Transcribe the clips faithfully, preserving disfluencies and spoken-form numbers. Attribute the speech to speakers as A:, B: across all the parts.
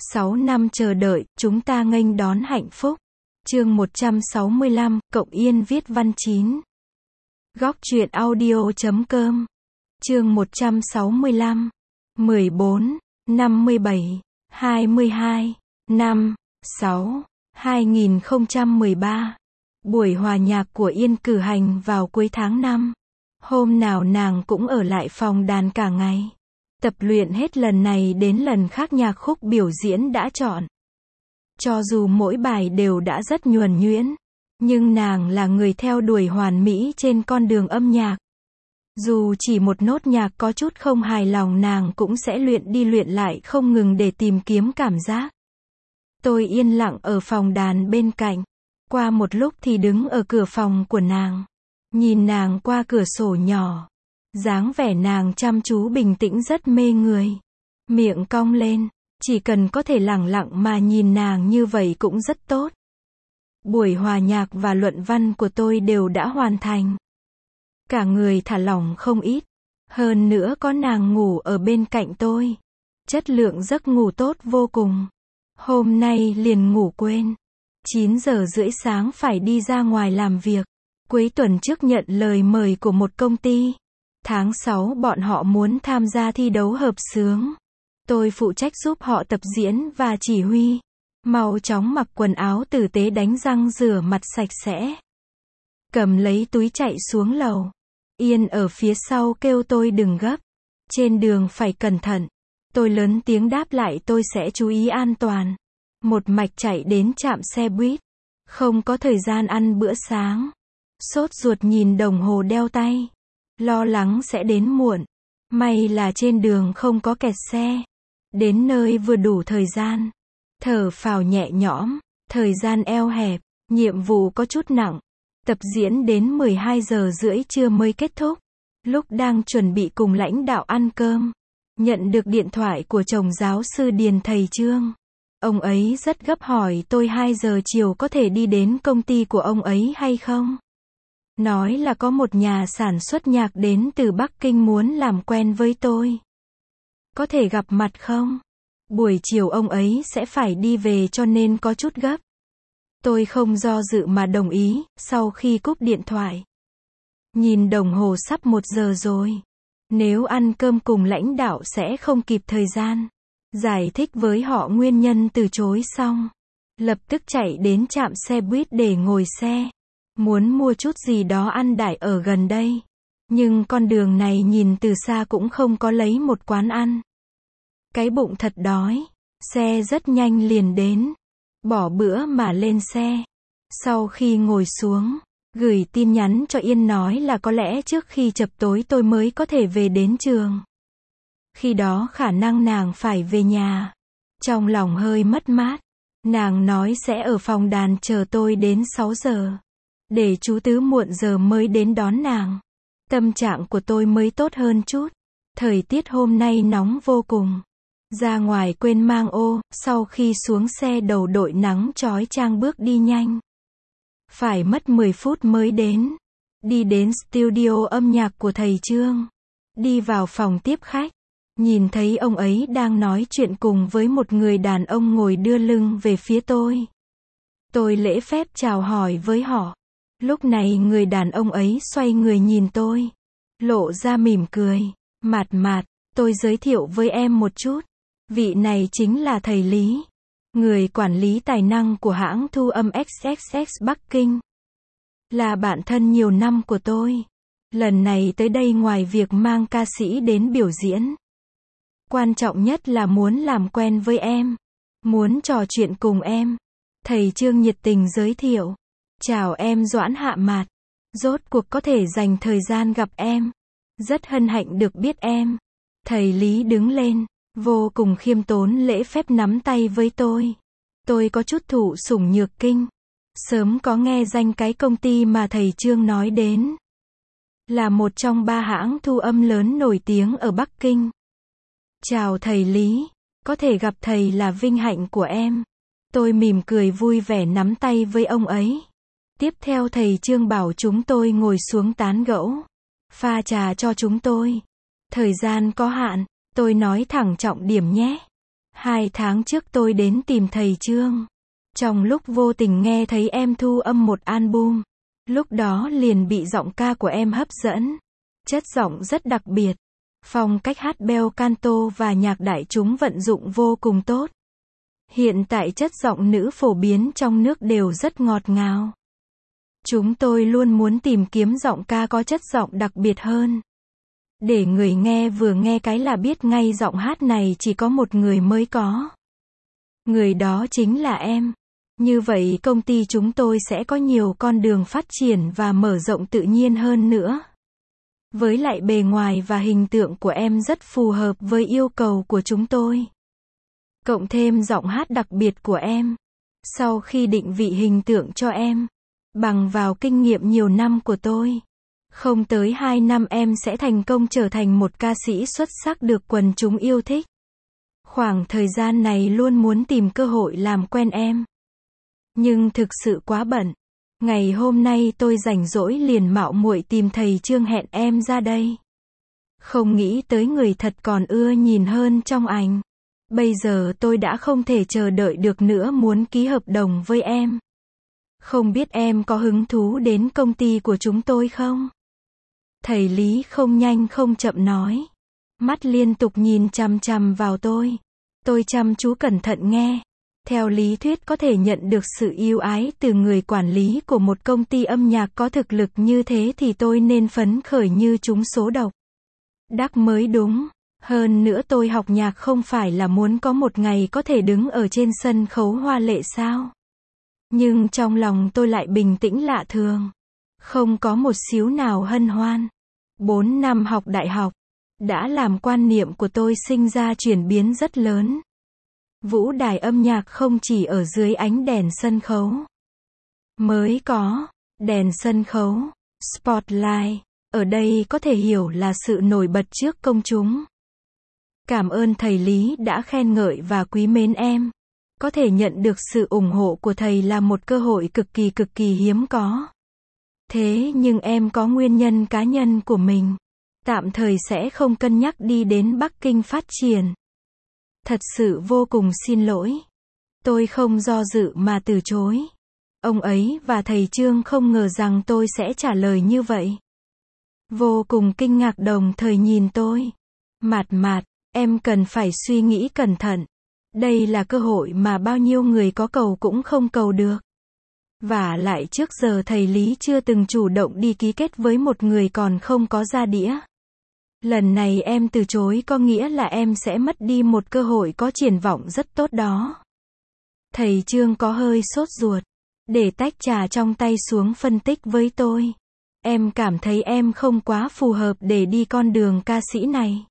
A: sáu năm chờ đợi, chúng ta nghênh đón hạnh phúc. Chương một trăm sáu mươi lăm, Cộng Yên viết văn chín. Góc truyện audio chấm com. Chương một trăm sáu mươi lăm. mười bốn, năm mươi bảy, hai mươi hai, năm, sáu, hai nghìn không trăm mười ba. Buổi hòa nhạc của Yên cử hành vào cuối tháng năm. Hôm nào nàng cũng ở lại phòng đàn cả ngày. Tập luyện hết lần này đến lần khác nhạc khúc biểu diễn đã chọn. Cho dù mỗi bài đều đã rất nhuần nhuyễn, nhưng nàng là người theo đuổi hoàn mỹ trên con đường âm nhạc. Dù chỉ một nốt nhạc có chút không hài lòng nàng cũng sẽ luyện đi luyện lại không ngừng để tìm kiếm cảm giác. Tôi yên lặng ở phòng đàn bên cạnh. Qua một lúc thì đứng ở cửa phòng của nàng. Nhìn nàng qua cửa sổ nhỏ. Dáng vẻ nàng chăm chú bình tĩnh rất mê người. Miệng cong lên. Chỉ cần có thể lẳng lặng mà nhìn nàng như vậy cũng rất tốt. Buổi hòa nhạc và luận văn của tôi đều đã hoàn thành. Cả người thả lỏng không ít. Hơn nữa có nàng ngủ ở bên cạnh tôi. Chất lượng giấc ngủ tốt vô cùng. Hôm nay liền ngủ quên. chín giờ rưỡi sáng phải đi ra ngoài làm việc. Cuối tuần trước nhận lời mời của một công ty. Tháng sáu bọn họ muốn tham gia thi đấu hợp xướng. Tôi phụ trách giúp họ tập diễn và chỉ huy. Mau chóng mặc quần áo tử tế đánh răng rửa mặt sạch sẽ. Cầm lấy túi chạy xuống lầu. Yên ở phía sau kêu tôi đừng gấp. Trên đường phải cẩn thận. Tôi lớn tiếng đáp lại tôi sẽ chú ý an toàn. Một mạch chạy đến trạm xe buýt. Không có thời gian ăn bữa sáng. Sốt ruột nhìn đồng hồ đeo tay. Lo lắng sẽ đến muộn. May là trên đường không có kẹt xe. Đến nơi vừa đủ thời gian. Thở phào nhẹ nhõm. Thời gian eo hẹp. Nhiệm vụ có chút nặng. Tập diễn đến mười hai giờ rưỡi trưa mới kết thúc. Lúc đang chuẩn bị cùng lãnh đạo ăn cơm. Nhận được điện thoại của chồng giáo sư Điền thầy Trương. Ông ấy rất gấp hỏi tôi hai giờ chiều có thể đi đến công ty của ông ấy hay không? Nói là có một nhà sản xuất nhạc đến từ Bắc Kinh muốn làm quen với tôi. Có thể gặp mặt không? Buổi chiều ông ấy sẽ phải đi về cho nên có chút gấp. Tôi không do dự mà đồng ý, sau khi cúp điện thoại. Nhìn đồng hồ sắp một giờ rồi. Nếu ăn cơm cùng lãnh đạo sẽ không kịp thời gian. Giải thích với họ nguyên nhân từ chối xong. Lập tức chạy đến trạm xe buýt để ngồi xe. Muốn mua chút gì đó ăn đại ở gần đây. Nhưng con đường này nhìn từ xa cũng không có lấy một quán ăn. Cái bụng thật đói. Xe rất nhanh liền đến. Bỏ bữa mà lên xe. Sau khi ngồi xuống, gửi tin nhắn cho Yên nói là có lẽ trước khi chập tối tôi mới có thể về đến trường. Khi đó khả năng nàng phải về nhà. Trong lòng hơi mất mát. Nàng nói sẽ ở phòng đàn chờ tôi đến sáu giờ. Để chú Tứ muộn giờ mới đến đón nàng. Tâm trạng của tôi mới tốt hơn chút. Thời tiết hôm nay nóng vô cùng. Ra ngoài quên mang ô, sau khi xuống xe đầu đội nắng chói chang bước đi nhanh. Phải mất mười phút mới đến. Đi đến studio âm nhạc của thầy Trương. Đi vào phòng tiếp khách. Nhìn thấy ông ấy đang nói chuyện cùng với một người đàn ông ngồi đưa lưng về phía tôi. Tôi lễ phép chào hỏi với họ. Lúc này người đàn ông ấy xoay người nhìn tôi. Lộ ra mỉm cười. Mạt mạt, tôi giới thiệu với em một chút. Vị này chính là thầy Lý. Người quản lý tài năng của hãng thu âm ích ích ích Bắc Kinh. Là bạn thân nhiều năm của tôi. Lần này tới đây ngoài việc mang ca sĩ đến biểu diễn. Quan trọng nhất là muốn làm quen với em. Muốn trò chuyện cùng em. Thầy Trương nhiệt tình giới thiệu. Chào em Doãn Hạ Mạt. Rốt cuộc có thể dành thời gian gặp em. Rất hân hạnh được biết em. Thầy Lý đứng lên. Vô cùng khiêm tốn lễ phép nắm tay với tôi. Tôi có chút thụ sủng nhược kinh. Sớm có nghe danh cái công ty mà thầy Trương nói đến. Là một trong ba hãng thu âm lớn nổi tiếng ở Bắc Kinh. Chào thầy Lý. Có thể gặp thầy là vinh hạnh của em. Tôi mỉm cười vui vẻ nắm tay với ông ấy. Tiếp theo thầy Trương bảo chúng tôi ngồi xuống tán gẫu. Pha trà cho chúng tôi. Thời gian có hạn. Tôi nói thẳng trọng điểm nhé. Hai tháng trước tôi đến tìm thầy Trương. Trong lúc vô tình nghe thấy em thu âm một album. Lúc đó liền bị giọng ca của em hấp dẫn. Chất giọng rất đặc biệt. Phong cách hát bel canto và nhạc đại chúng vận dụng vô cùng tốt. Hiện tại chất giọng nữ phổ biến trong nước đều rất ngọt ngào. Chúng tôi luôn muốn tìm kiếm giọng ca có chất giọng đặc biệt hơn. Để người nghe vừa nghe cái là biết ngay giọng hát này chỉ có một người mới có. Người đó chính là em. Như vậy công ty chúng tôi sẽ có nhiều con đường phát triển và mở rộng tự nhiên hơn nữa. Với lại bề ngoài và hình tượng của em rất phù hợp với yêu cầu của chúng tôi. Cộng thêm giọng hát đặc biệt của em. Sau khi định vị hình tượng cho em, bằng vào kinh nghiệm nhiều năm của tôi, không tới hai năm em sẽ thành công trở thành một ca sĩ xuất sắc được quần chúng yêu thích. Khoảng thời gian này luôn muốn tìm cơ hội làm quen em. Nhưng thực sự quá bận. Ngày hôm nay tôi rảnh rỗi liền mạo muội tìm thầy Trương hẹn em ra đây. Không nghĩ tới người thật còn ưa nhìn hơn trong ảnh. Bây giờ tôi đã không thể chờ đợi được nữa muốn ký hợp đồng với em. Không biết em có hứng thú đến công ty của chúng tôi không? Thầy Lý không nhanh không chậm nói. Mắt liên tục nhìn chằm chằm vào tôi. Tôi chăm chú cẩn thận nghe. Theo lý thuyết có thể nhận được sự yêu ái từ người quản lý của một công ty âm nhạc có thực lực như thế thì tôi nên phấn khởi như trúng số độc. Đắc mới đúng. Hơn nữa tôi học nhạc không phải là muốn có một ngày có thể đứng ở trên sân khấu hoa lệ sao? Nhưng trong lòng tôi lại bình tĩnh lạ thường. Không có một xíu nào hân hoan. Bốn năm học đại học đã làm quan niệm của tôi sinh ra chuyển biến rất lớn. Vũ đài âm nhạc không chỉ ở dưới ánh đèn sân khấu. Mới có đèn sân khấu, spotlight, ở đây có thể hiểu là sự nổi bật trước công chúng. Cảm ơn thầy Lý đã khen ngợi và quý mến em. Có thể nhận được sự ủng hộ của thầy là một cơ hội cực kỳ cực kỳ hiếm có. Thế nhưng em có nguyên nhân cá nhân của mình. Tạm thời sẽ không cân nhắc đi đến Bắc Kinh phát triển. Thật sự vô cùng xin lỗi. Tôi không do dự mà từ chối. Ông ấy và thầy Trương không ngờ rằng tôi sẽ trả lời như vậy. Vô cùng kinh ngạc đồng thời nhìn tôi. Mạt mạt, em cần phải suy nghĩ cẩn thận. Đây là cơ hội mà bao nhiêu người có cầu cũng không cầu được. Và lại trước giờ thầy Lý chưa từng chủ động đi ký kết với một người còn không có ra đĩa. Lần này em từ chối có nghĩa là em sẽ mất đi một cơ hội có triển vọng rất tốt đó. Thầy Trương có hơi sốt ruột. Để tách trà trong tay xuống phân tích với tôi. Em cảm thấy em không quá phù hợp để đi con đường ca sĩ này.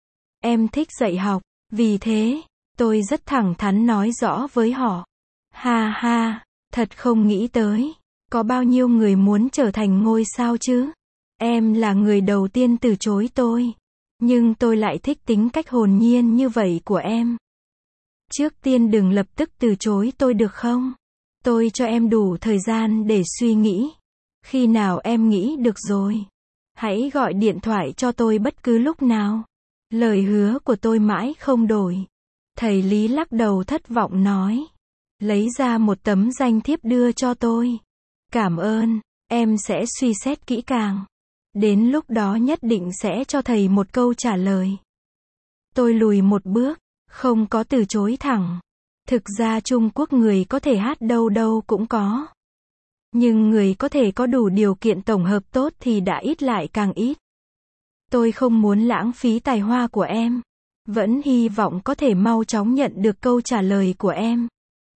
A: Em thích dạy học. Vì thế, tôi rất thẳng thắn nói rõ với họ. Ha ha, thật không nghĩ tới. Có bao nhiêu người muốn trở thành ngôi sao chứ? Em là người đầu tiên từ chối tôi. Nhưng tôi lại thích tính cách hồn nhiên như vậy của em. Trước tiên đừng lập tức từ chối tôi được không? Tôi cho em đủ thời gian để suy nghĩ. Khi nào em nghĩ được rồi, hãy gọi điện thoại cho tôi bất cứ lúc nào. Lời hứa của tôi mãi không đổi. Thầy Lý lắc đầu thất vọng nói. Lấy ra một tấm danh thiếp đưa cho tôi. Cảm ơn, em sẽ suy xét kỹ càng. Đến lúc đó nhất định sẽ cho thầy một câu trả lời. Tôi lùi một bước, không có từ chối thẳng. Thực ra Trung Quốc người có thể hát đâu đâu cũng có. Nhưng người có thể có đủ điều kiện tổng hợp tốt thì đã ít lại càng ít. Tôi không muốn lãng phí tài hoa của em. Vẫn hy vọng có thể mau chóng nhận được câu trả lời của em.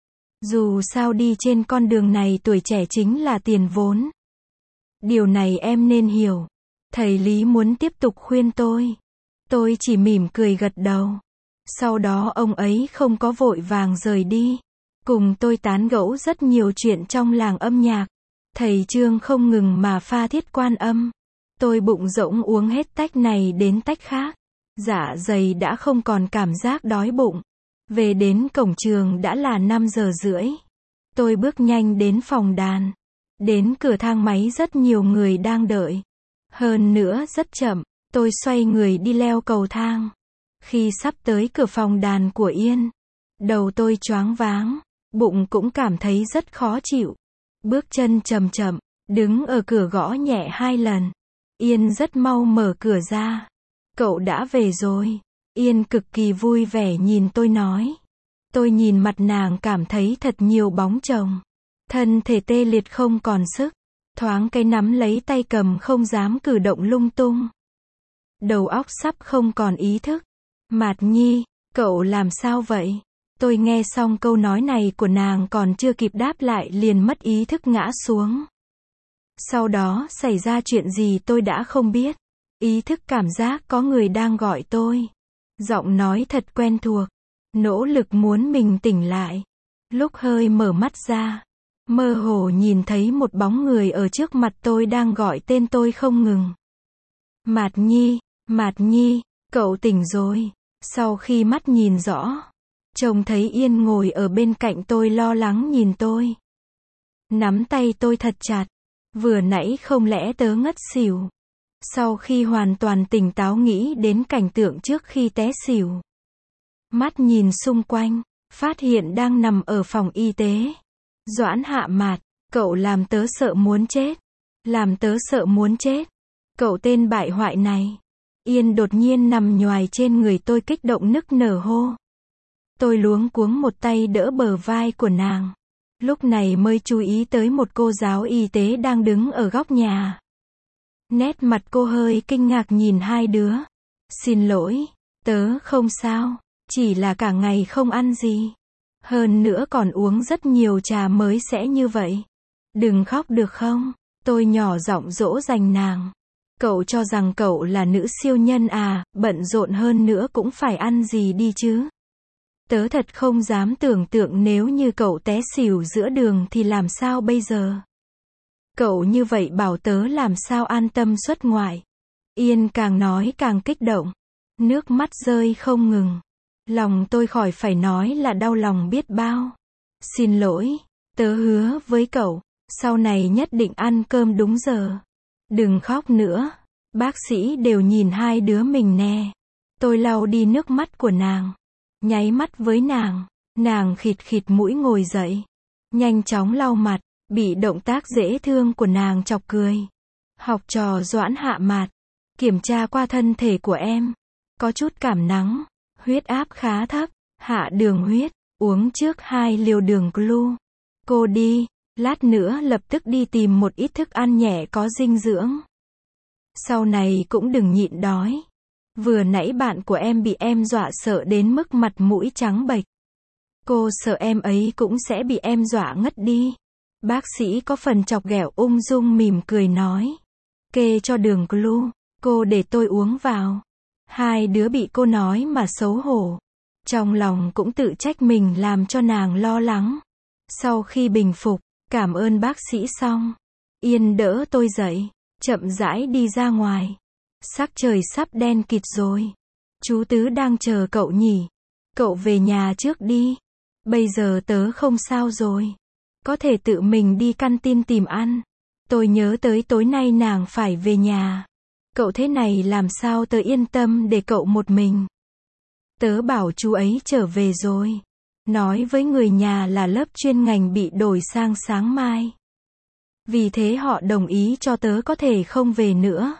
A: Dù sao đi trên con đường này tuổi trẻ chính là tiền vốn. Điều này em nên hiểu. Thầy Lý muốn tiếp tục khuyên tôi. Tôi chỉ mỉm cười gật đầu. Sau đó ông ấy không có vội vàng rời đi. Cùng tôi tán gẫu rất nhiều chuyện trong làng âm nhạc. Thầy Trương không ngừng mà pha thiết quan âm. Tôi bụng rỗng uống hết tách này đến tách khác. Dạ dày đã không còn cảm giác đói bụng. Về đến cổng trường đã là năm giờ rưỡi. Tôi bước nhanh đến phòng đàn. Đến cửa thang máy rất nhiều người đang đợi. Hơn nữa rất chậm. Tôi xoay người đi leo cầu thang. Khi sắp tới cửa phòng đàn của Yên, Đầu tôi choáng váng, bụng cũng cảm thấy rất khó chịu. Bước chân chậm chậm, đứng ở cửa gõ nhẹ hai lần. Yên rất mau mở cửa ra. Cậu đã về rồi. Yên cực kỳ vui vẻ nhìn tôi nói. Tôi nhìn mặt nàng cảm thấy thật nhiều bóng chồng. Thân thể tê liệt không còn sức. Thoáng cái nắm lấy tay cầm không dám cử động lung tung. Đầu óc sắp không còn ý thức. Mạt Nhi, cậu làm sao vậy? Tôi nghe xong câu nói này của nàng còn chưa kịp đáp lại liền mất ý thức ngã xuống. Sau đó xảy ra chuyện gì tôi đã không biết. Ý thức cảm giác có người đang gọi tôi. Giọng nói thật quen thuộc. Nỗ lực muốn mình tỉnh lại. Lúc hơi mở mắt ra, mơ hồ nhìn thấy một bóng người ở trước mặt tôi đang gọi tên tôi không ngừng. Mạt Nhi, Mạt Nhi, cậu tỉnh rồi. Sau khi mắt nhìn rõ, trông thấy Yên ngồi ở bên cạnh tôi lo lắng nhìn tôi. Nắm tay tôi thật chặt. Vừa nãy không lẽ tớ ngất xỉu. Sau khi hoàn toàn tỉnh táo nghĩ đến cảnh tượng trước khi té xỉu. Mắt nhìn xung quanh, phát hiện đang nằm ở phòng y tế. Doãn Hạ Mạt, cậu làm tớ sợ muốn chết. Làm tớ sợ muốn chết. Cậu tên bại hoại này. Yên đột nhiên nằm nhoài trên người tôi kích động nức nở hô. Tôi luống cuống một tay đỡ bờ vai của nàng. Lúc này mới chú ý tới một cô giáo y tế đang đứng ở góc nhà. Nét mặt cô hơi kinh ngạc nhìn hai đứa. Xin lỗi, tớ không sao, chỉ là cả ngày không ăn gì. Hơn nữa còn uống rất nhiều trà mới sẽ như vậy. Đừng khóc được không? Tôi nhỏ giọng dỗ dành nàng. Cậu cho rằng cậu là nữ siêu nhân à, bận rộn hơn nữa cũng phải ăn gì đi chứ. Tớ thật không dám tưởng tượng nếu như cậu té xỉu giữa đường thì làm sao bây giờ. Cậu như vậy bảo tớ làm sao an tâm xuất ngoại. Yên càng nói càng kích động. Nước mắt rơi không ngừng. Lòng tôi khỏi phải nói là đau lòng biết bao. Xin lỗi, tớ hứa với cậu, sau này nhất định ăn cơm đúng giờ. Đừng khóc nữa. Bác sĩ đều nhìn hai đứa mình nè. Tôi lau đi nước mắt của nàng. Nháy mắt với nàng. Nàng khịt khịt mũi ngồi dậy. Nhanh chóng lau mặt. Bị động tác dễ thương của nàng chọc cười. Học trò Doãn Hạ Mạt. Kiểm tra qua thân thể của em. Có chút cảm nắng. Huyết áp khá thấp. Hạ đường huyết. Uống trước hai liều đường glu. Cô đi. Lát nữa lập tức đi tìm một ít thức ăn nhẹ có dinh dưỡng. Sau này cũng đừng nhịn đói. Vừa nãy bạn của em bị em dọa sợ đến mức mặt mũi trắng bệch. Cô sợ em ấy cũng sẽ bị em dọa ngất đi. Bác sĩ có phần chọc ghẹo ung dung mỉm cười nói. Kê cho đường glu, cô để tôi uống vào. Hai đứa bị cô nói mà xấu hổ. Trong lòng cũng tự trách mình làm cho nàng lo lắng. Sau khi bình phục, cảm ơn bác sĩ xong. Yên đỡ tôi dậy, chậm rãi đi ra ngoài. Sắc trời sắp đen kịt rồi. Chú Tứ đang chờ cậu nhỉ. Cậu về nhà trước đi. Bây giờ tớ không sao rồi. Có thể tự mình đi căn tin tìm ăn. Tôi nhớ tới tối nay nàng phải về nhà. Cậu thế này làm sao tớ yên tâm để cậu một mình. Tớ bảo chú ấy trở về rồi. Nói với người nhà là lớp chuyên ngành bị đổi sang sáng mai. Vì thế họ đồng ý cho tớ có thể không về nữa.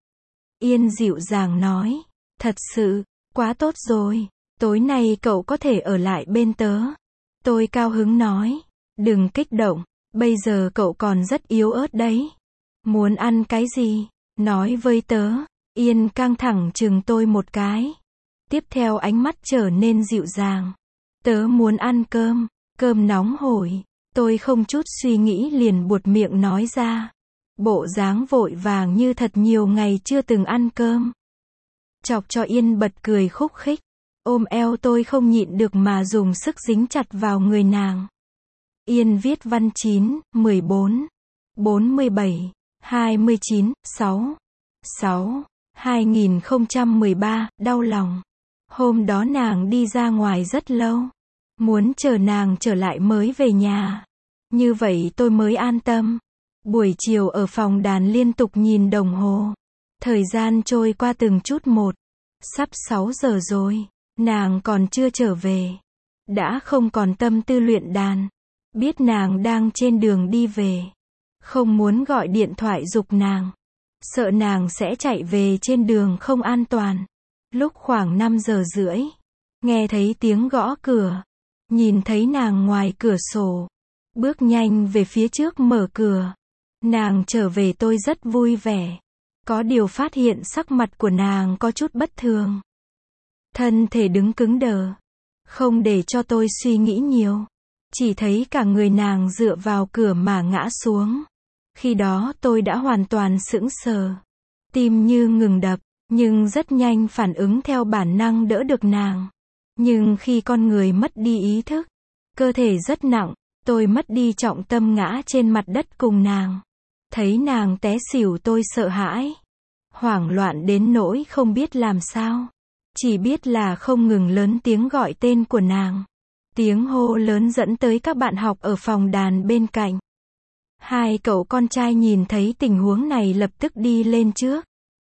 A: Yên dịu dàng nói. Thật sự, quá tốt rồi. Tối nay cậu có thể ở lại bên tớ. Tôi cao hứng nói. Đừng kích động. Bây giờ cậu còn rất yếu ớt đấy. Muốn ăn cái gì? Nói với tớ. Yên căng thẳng chừng tôi một cái. Tiếp theo ánh mắt trở nên dịu dàng. Tớ muốn ăn cơm. Cơm nóng hổi. Tôi không chút suy nghĩ liền buột miệng nói ra. Bộ dáng vội vàng như thật nhiều ngày chưa từng ăn cơm. Chọc cho Yên bật cười khúc khích. Ôm eo tôi không nhịn được mà dùng sức dính chặt vào người nàng. Yên viết văn chín, mười bốn, bốn mươi bảy, hai mươi chín, sáu, sáu, hai nghìn không trăm mười ba, đau lòng. Hôm đó nàng đi ra ngoài rất lâu. Muốn chờ nàng trở lại mới về nhà. Như vậy tôi mới an tâm. Buổi chiều ở phòng đàn liên tục nhìn đồng hồ. Thời gian trôi qua từng chút một. Sắp sáu giờ rồi. Nàng còn chưa trở về. đã không còn tâm tư luyện đàn. Biết nàng đang trên đường đi về. Không muốn gọi điện thoại giục nàng. Sợ nàng sẽ chạy về trên đường không an toàn. Lúc khoảng năm giờ rưỡi. Nghe thấy tiếng gõ cửa. Nhìn thấy nàng ngoài cửa sổ. Bước nhanh về phía trước mở cửa. Nàng trở về tôi rất vui vẻ. Có điều phát hiện sắc mặt của nàng có chút bất thường. Thân thể đứng cứng đờ. Không để cho tôi suy nghĩ nhiều. Chỉ thấy cả người nàng dựa vào cửa mà ngã xuống. Khi đó tôi đã hoàn toàn sững sờ. Tim như ngừng đập, nhưng rất nhanh phản ứng theo bản năng đỡ được nàng. Nhưng khi con người mất đi ý thức, cơ thể rất nặng, tôi mất đi trọng tâm ngã trên mặt đất cùng nàng. Thấy nàng té xỉu tôi sợ hãi. Hoảng loạn đến nỗi không biết làm sao. Chỉ biết là không ngừng lớn tiếng gọi tên của nàng. Tiếng hô lớn dẫn tới các bạn học ở phòng đàn bên cạnh. Hai cậu con trai nhìn thấy tình huống này lập tức đi lên trước.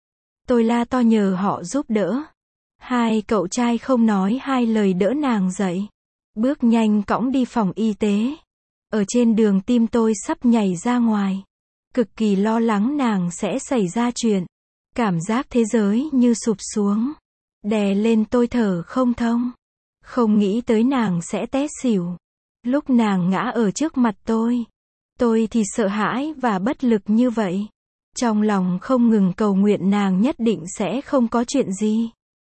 A: Tôi la to nhờ họ giúp đỡ. Hai cậu trai không nói hai lời đỡ nàng dậy. Bước nhanh cõng đi phòng y tế. Ở trên đường tim tôi sắp nhảy ra ngoài. Cực kỳ lo lắng nàng sẽ xảy ra chuyện. Cảm giác thế giới như sụp xuống. Đè lên tôi thở không thông. Không nghĩ tới nàng sẽ té xỉu. Lúc nàng ngã ở trước mặt tôi. Tôi thì sợ hãi và bất lực như vậy. Trong lòng không ngừng cầu nguyện nàng nhất định sẽ không có chuyện gì.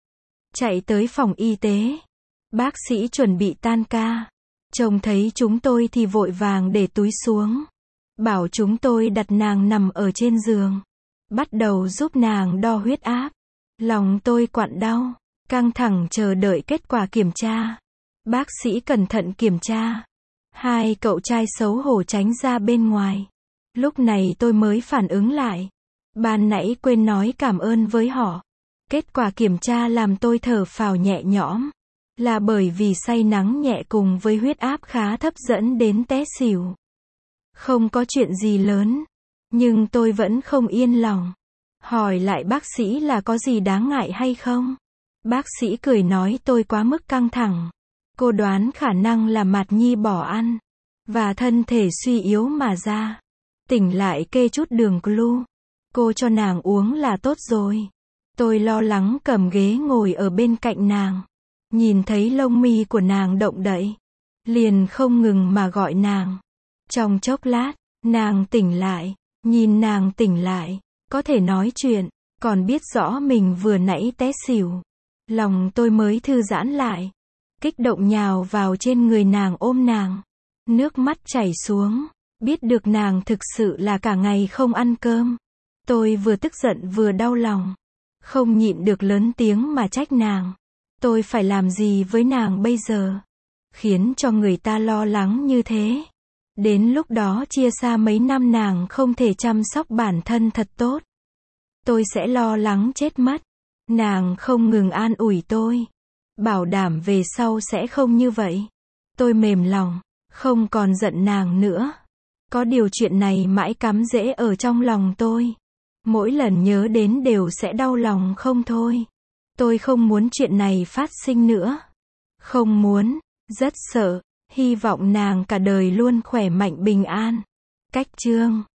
A: Chạy tới phòng y tế. Bác sĩ chuẩn bị tan ca. Trông thấy chúng tôi thì vội vàng để túi xuống. Bảo chúng tôi đặt nàng nằm ở trên giường. Bắt đầu giúp nàng đo huyết áp. Lòng tôi quặn đau. Căng thẳng chờ đợi kết quả kiểm tra. Bác sĩ cẩn thận kiểm tra. Hai cậu trai xấu hổ tránh ra bên ngoài. Lúc này tôi mới phản ứng lại. Ban nãy quên nói cảm ơn với họ. Kết quả kiểm tra làm tôi thở phào nhẹ nhõm. Là bởi vì say nắng nhẹ cùng với huyết áp khá thấp dẫn đến té xỉu. Không có chuyện gì lớn. Nhưng tôi vẫn không yên lòng. Hỏi lại bác sĩ là có gì đáng ngại hay không? Bác sĩ cười nói tôi quá mức căng thẳng. Cô đoán khả năng là Mạt Nhi bỏ ăn. Và thân thể suy yếu mà ra. Tỉnh lại kê chút đường glu. Cô cho nàng uống là tốt rồi. Tôi lo lắng cầm ghế ngồi ở bên cạnh nàng. Nhìn thấy lông mi của nàng động đậy. Liền không ngừng mà gọi nàng. Trong chốc lát, nàng tỉnh lại. Nhìn nàng tỉnh lại. Có thể nói chuyện. Còn biết rõ mình vừa nãy té xỉu. Lòng tôi mới thư giãn lại. Kích động nhào vào trên người nàng ôm nàng. Nước mắt chảy xuống. Biết được nàng thực sự là cả ngày không ăn cơm. Tôi vừa tức giận vừa đau lòng. Không nhịn được lớn tiếng mà trách nàng. Tôi phải làm gì với nàng bây giờ? Khiến cho người ta lo lắng như thế. Đến lúc đó chia xa mấy năm nàng không thể chăm sóc bản thân thật tốt. Tôi sẽ lo lắng chết mất. Nàng không ngừng an ủi tôi. Bảo đảm về sau sẽ không như vậy. Tôi mềm lòng. Không còn giận nàng nữa. Có điều chuyện này mãi cắm rễ ở trong lòng tôi. Mỗi lần nhớ đến đều sẽ đau lòng không thôi. Tôi không muốn chuyện này phát sinh nữa. Không muốn. Rất sợ. Hy vọng nàng cả đời luôn khỏe mạnh bình an. Cách chương